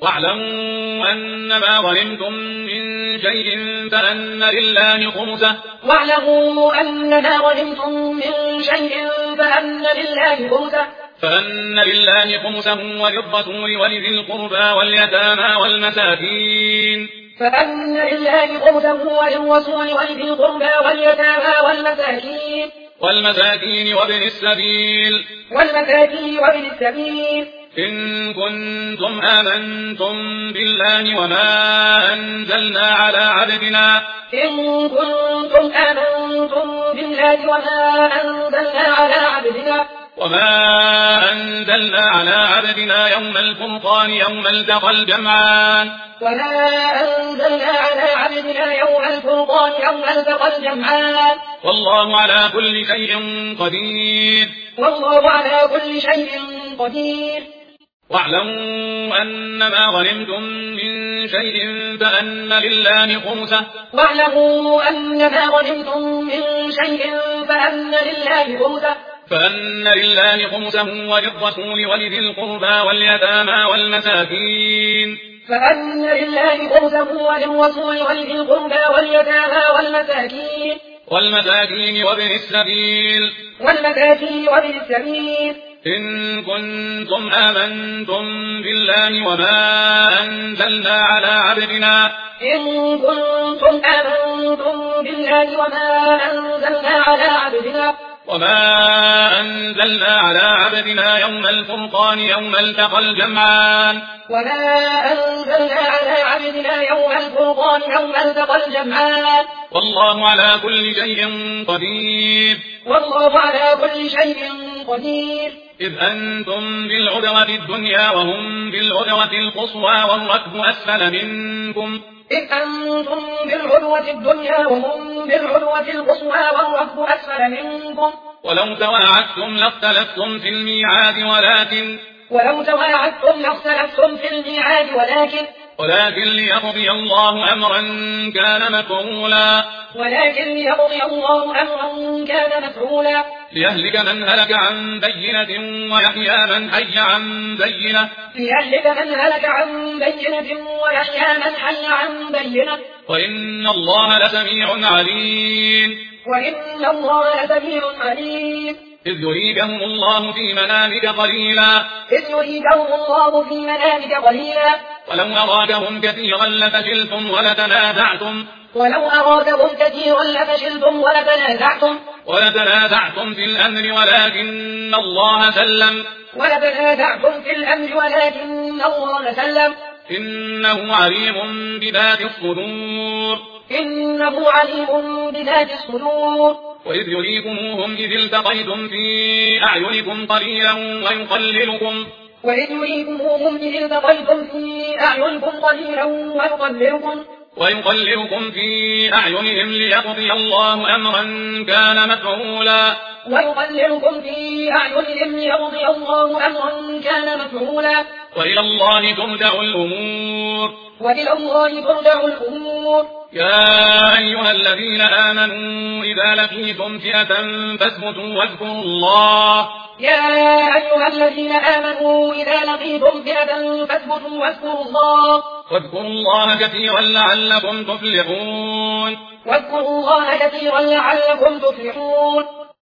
واعلموا أنما غنمتم من شيء فأن لله خمسه وللرسول ولذي القربى واليتامى والمساكين وابن السبيل إن كنتم آمنتم بالله وما أنزلنا على عبدنا يوم الفرقان يوم التقى الجمعان والله على كل شيء قدير واعلموا أنما غنمتم من شيء فأن لله خمسه وللرسول ولذي القربى واليتامى والمساكين وابن السبيل إن كنتم آمنتم بالله وما أنزلنا على عبدنا يوم الفرقان يوم التقى الجمعان والله على كل شيء قدير إذ أنتم بالعدوة الدنيا وهم بالعدوة القصوى والركب أسفل منكم ولو تواعدتم لاختلفتم في الميعاد ولكن ليقضي الله أمرا كان مفعولا ليهلك من هلك عن بينة ويحيى من حي عن بينة وإن الله لسميع عليم إذ يريكهم الله في منامك قليلا ولو أراكهم كثيرا لفشلتم ولتنازعتم في الأمر ولكن الله سلم إنه عليم بذات الصدور وإذ يريكموهم إذ التقيتم في أعينكم قليلا ويقللكم في أعينهم ليقضي الله أمرا كان مفعولا وإلى الله ترجع الأمور يا أيها الذين آمنوا إذا لقيتم فئة فاثبتوا واذكروا الله كثيرا لعلكم تفلحون